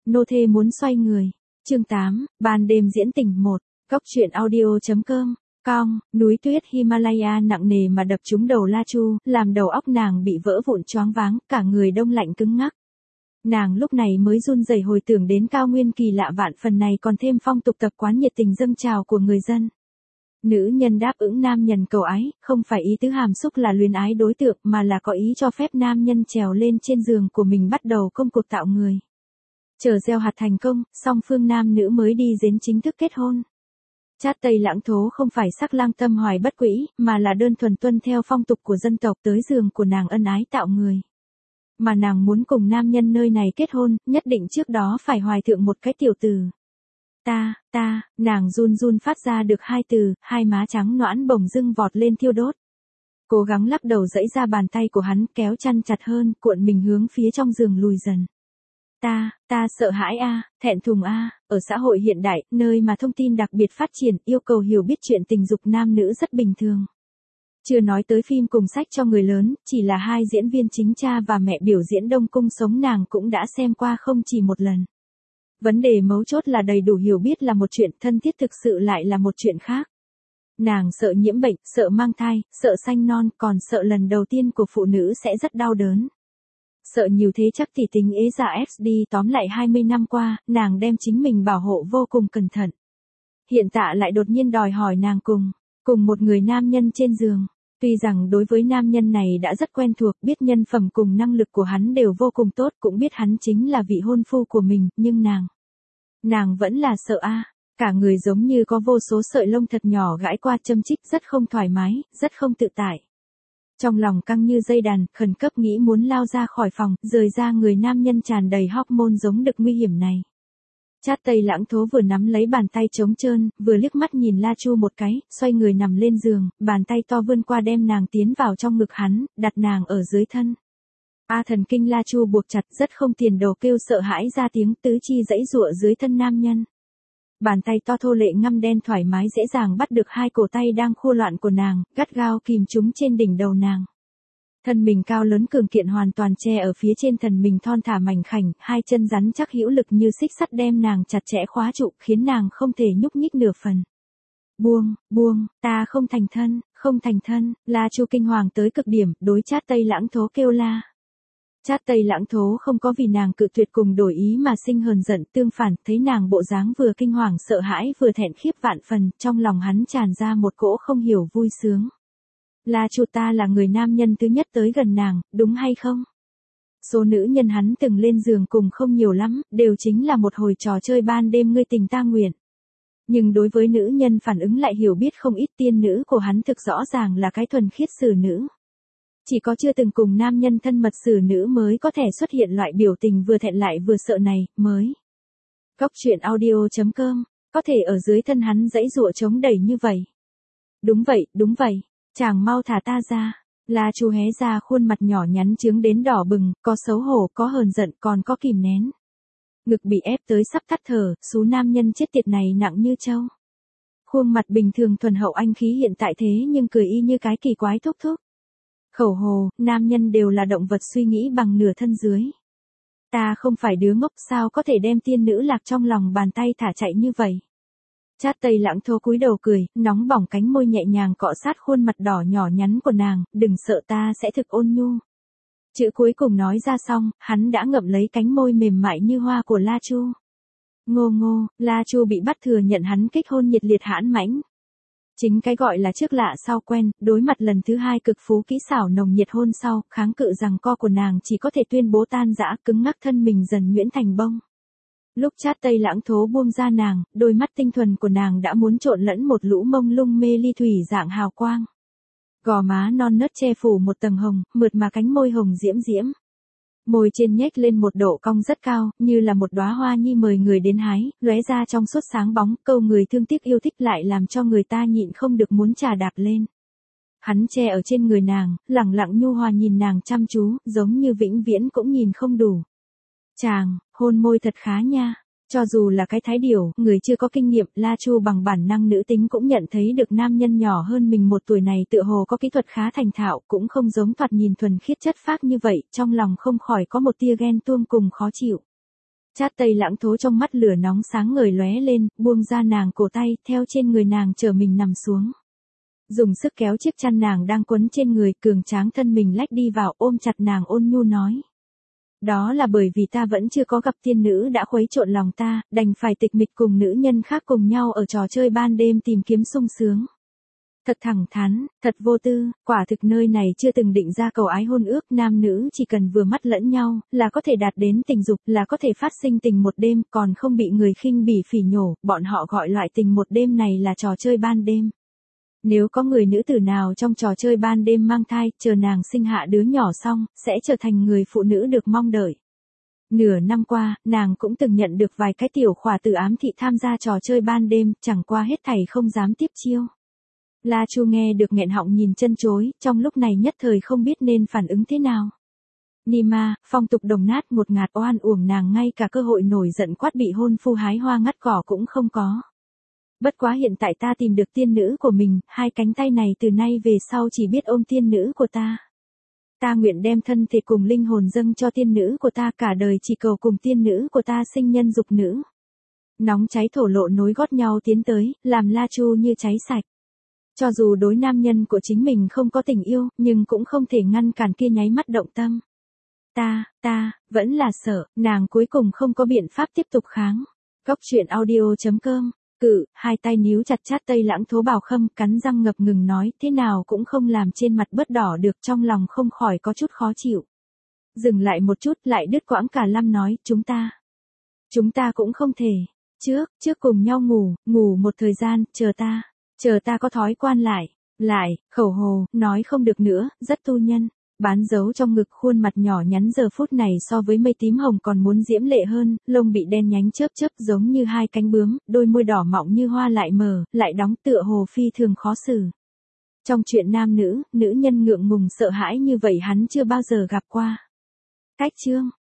nô thê muốn xoay người. Chương 8, ban đêm diễn tình 1, Cóc truyện audio.com. Cong, núi tuyết Himalaya nặng nề mà đập trúng đầu La Chu, làm đầu óc nàng bị vỡ vụn choáng váng, cả người đông lạnh cứng ngắc. Nàng lúc này mới run rẩy hồi tưởng đến cao nguyên kỳ lạ vạn phần này, còn thêm phong tục tập quán nhiệt tình dâng trào của người dân. Nữ nhân đáp ứng nam nhân cầu ái, không phải ý tứ hàm xúc là luyến ái đối tượng, mà là có ý cho phép nam nhân trèo lên trên giường của mình bắt đầu công cuộc tạo người. Chờ gieo hạt thành công, song phương nam nữ mới đi đến chính thức kết hôn. Chát Tây Lãng Thố không phải sắc lang tâm hoài bất quỹ, mà là đơn thuần tuân theo phong tục của dân tộc, tới giường của nàng ân ái tạo người. Mà nàng muốn cùng nam nhân nơi này kết hôn, nhất định trước đó phải hoài thượng một cái tiểu từ. Ta, nàng run run phát ra được hai từ, hai má trắng nõn bỗng dưng vọt lên thiêu đốt. Cố gắng lắc đầu giãy ra bàn tay của hắn, kéo chăn chặt hơn, cuộn mình hướng phía trong giường lùi dần. Ta sợ hãi thẹn thùng ở xã hội hiện đại, nơi mà thông tin đặc biệt phát triển, yêu cầu hiểu biết chuyện tình dục nam nữ rất bình thường. Chưa nói tới phim cùng sách cho người lớn, chỉ là hai diễn viên chính cha và mẹ biểu diễn Đông Cung Sống nàng cũng đã xem qua không chỉ một lần. Vấn đề mấu chốt là đầy đủ hiểu biết là một chuyện, thân thiết thực sự lại là một chuyện khác. Nàng sợ nhiễm bệnh, sợ mang thai, sợ sanh non, còn sợ lần đầu tiên của phụ nữ sẽ rất đau đớn. Sợ nhiều thế chắc thì tính ế dạ XD, tóm lại 20 năm qua, nàng đem chính mình bảo hộ vô cùng cẩn thận. Hiện tại lại đột nhiên đòi hỏi nàng cùng một người nam nhân trên giường. Tuy rằng đối với nam nhân này đã rất quen thuộc, biết nhân phẩm cùng năng lực của hắn đều vô cùng tốt, cũng biết hắn chính là vị hôn phu của mình, nhưng nàng vẫn là sợ cả người giống như có vô số sợi lông thật nhỏ gãi qua châm chích, rất không thoải mái, rất không tự tại. Trong lòng căng như dây đàn, khẩn cấp nghĩ muốn lao ra khỏi phòng, rời ra người nam nhân tràn đầy hormone giống đực nguy hiểm này. Chát Tây Lãng Thố vừa nắm lấy bàn tay trống trơn, vừa liếc mắt nhìn La Chu một cái, xoay người nằm lên giường, bàn tay to vươn qua đem nàng tiến vào trong ngực hắn, đặt nàng ở dưới thân. Thần kinh La Chu buộc chặt, rất không tiền đồ kêu sợ hãi ra tiếng, tứ chi giãy giụa dưới thân nam nhân. Bàn tay to thô lệ ngăm đen thoải mái dễ dàng bắt được hai cổ tay đang khua loạn của nàng, gắt gao kìm chúng trên đỉnh đầu nàng. Thân mình cao lớn cường kiện hoàn toàn che ở phía trên thần mình thon thả mảnh khảnh, hai chân rắn chắc hữu lực như xích sắt đem nàng chặt chẽ khóa trụ, khiến nàng không thể nhúc nhích nửa phần. Buông, ta không thành thân, La Chu kinh hoàng tới cực điểm, đối Chát Tây Lãng Thố kêu la. Chát Tây Lãng Thố không có vì nàng cự tuyệt cùng đổi ý mà sinh hờn giận, tương phản, thấy nàng bộ dáng vừa kinh hoàng sợ hãi vừa thẹn khiếp vạn phần, trong lòng hắn tràn ra một cỗ không hiểu vui sướng. La Chu, ta là người nam nhân thứ nhất tới gần nàng, đúng hay không? Số nữ nhân hắn từng lên giường cùng không nhiều lắm, đều chính là một hồi trò chơi ban đêm ngươi tình ta nguyện. Nhưng đối với nữ nhân phản ứng lại hiểu biết không ít, tiên nữ của hắn thực rõ ràng là cái thuần khiết xử nữ. Chỉ có chưa từng cùng nam nhân thân mật xử nữ mới có thể xuất hiện loại biểu tình vừa thẹn lại vừa sợ này, mới. Cóc truyện audio.com, có thể ở dưới thân hắn giãy giụa chống đẩy như vậy. Đúng vậy, chàng mau thả ta ra. La Chu hé ra khuôn mặt nhỏ nhắn trướng đến đỏ bừng, có xấu hổ, có hờn giận, còn có kìm nén. Ngực bị ép tới sắp tắt thở, số nam nhân chết tiệt này nặng như trâu. Khuôn mặt bình thường thuần hậu anh khí hiện tại thế nhưng cười y như cái kỳ quái thúc. Khẩu hồ, nam nhân đều là động vật suy nghĩ bằng nửa thân dưới. Ta không phải đứa ngốc, sao có thể đem tiên nữ lạc trong lòng bàn tay thả chạy như vậy. Chát Tây Lãng Thố cúi đầu cười, nóng bỏng cánh môi nhẹ nhàng cọ sát khuôn mặt đỏ nhỏ nhắn của nàng, đừng sợ, ta sẽ thực ôn nhu. Chữ cuối cùng nói ra xong, hắn đã ngậm lấy cánh môi mềm mại như hoa của La Chu. Ngô, La Chu bị bắt thừa nhận hắn kích hôn nhiệt liệt hãn mãnh. Chính cái gọi là trước lạ sau quen, đối mặt lần thứ hai cực phú kỹ xảo nồng nhiệt hôn sau, kháng cự rằng co của nàng chỉ có thể tuyên bố tan rã, cứng ngắc thân mình dần nhuyễn thành bông. Lúc Chát Tây Lãng Thố buông ra nàng, đôi mắt tinh thuần của nàng đã muốn trộn lẫn một lũ mông lung mê ly thủy dạng hào quang. Gò má non nớt che phủ một tầng hồng, mượt mà cánh môi hồng diễm. Môi trên nhếch lên một độ cong rất cao, như là một đóa hoa nhi mời người đến hái, lóe ra trong suốt sáng bóng, câu người thương tiếc yêu thích lại làm cho người ta nhịn không được muốn trà đạp lên. Hắn che ở trên người nàng, lẳng lặng nhu hòa nhìn nàng chăm chú, giống như vĩnh viễn cũng nhìn không đủ. Chàng, hôn môi thật khá nha. Cho dù là cái thái điểu, người chưa có kinh nghiệm, La Chu bằng bản năng nữ tính cũng nhận thấy được nam nhân nhỏ hơn mình một tuổi này tựa hồ có kỹ thuật khá thành thạo, cũng không giống thoạt nhìn thuần khiết chất phác như vậy, trong lòng không khỏi có một tia ghen tuông cùng khó chịu. Chát Tây Lãng Thố trong mắt lửa nóng sáng ngời lóe lên, buông ra nàng cổ tay, theo trên người nàng trở mình nằm xuống. Dùng sức kéo chiếc chăn nàng đang quấn trên người, cường tráng thân mình lách đi vào, ôm chặt nàng ôn nhu nói. Đó là bởi vì ta vẫn chưa có gặp tiên nữ đã khuấy trộn lòng ta, đành phải tịch mịch cùng nữ nhân khác cùng nhau ở trò chơi ban đêm tìm kiếm sung sướng. Thật thẳng thắn, thật vô tư, quả thực nơi này chưa từng định ra cầu ái hôn ước, nam nữ chỉ cần vừa mắt lẫn nhau, là có thể đạt đến tình dục, là có thể phát sinh tình một đêm, còn không bị người khinh bỉ phỉ nhổ, bọn họ gọi loại tình một đêm này là trò chơi ban đêm. Nếu có người nữ tử nào trong trò chơi ban đêm mang thai, chờ nàng sinh hạ đứa nhỏ xong, sẽ trở thành người phụ nữ được mong đợi. Nửa năm qua, nàng cũng từng nhận được vài cái tiểu khỏa tử ám thị tham gia trò chơi ban đêm, chẳng qua hết thảy không dám tiếp chiêu. La Chu nghe được nghẹn họng nhìn chân chối, trong lúc này nhất thời không biết nên phản ứng thế nào. Nima, phong tục đồng nát một ngạt oan uổng nàng ngay cả cơ hội nổi giận quát bị hôn phu hái hoa ngắt cỏ cũng không có. Bất quá hiện tại ta tìm được tiên nữ của mình, hai cánh tay này từ nay về sau chỉ biết ôm tiên nữ của ta. Ta nguyện đem thân thể cùng linh hồn dâng cho tiên nữ của ta, cả đời chỉ cầu cùng tiên nữ của ta sinh nhân dục nữ. Nóng cháy thổ lộ nối gót nhau tiến tới, làm La Chu như cháy sạch. Cho dù đối nam nhân của chính mình không có tình yêu, nhưng cũng không thể ngăn cản kia nháy mắt động tâm. Ta, vẫn là sợ, nàng cuối cùng không có biện pháp tiếp tục kháng. Góc truyện audio.com, hai tay níu chặt Chát Tây Lãng Thố Bảo Khâm, cắn răng ngập ngừng nói, thế nào cũng không làm trên mặt bớt đỏ được, trong lòng không khỏi có chút khó chịu. Dừng lại một chút, lại đứt quãng cả lâm nói, chúng ta cũng không thể. Trước cùng nhau ngủ một thời gian, chờ ta có thói quan lại, khẩu hồ, nói không được nữa, rất tu nhân. Bán dấu trong ngực, khuôn mặt nhỏ nhắn giờ phút này so với mây tím hồng còn muốn diễm lệ hơn, lông bị đen nhánh chớp giống như hai cánh bướm, đôi môi đỏ mọng như hoa lại mở, lại đóng tựa hồ phi thường khó xử. Trong chuyện nam nữ, nữ nhân ngượng ngùng sợ hãi như vậy hắn chưa bao giờ gặp qua. Cách chương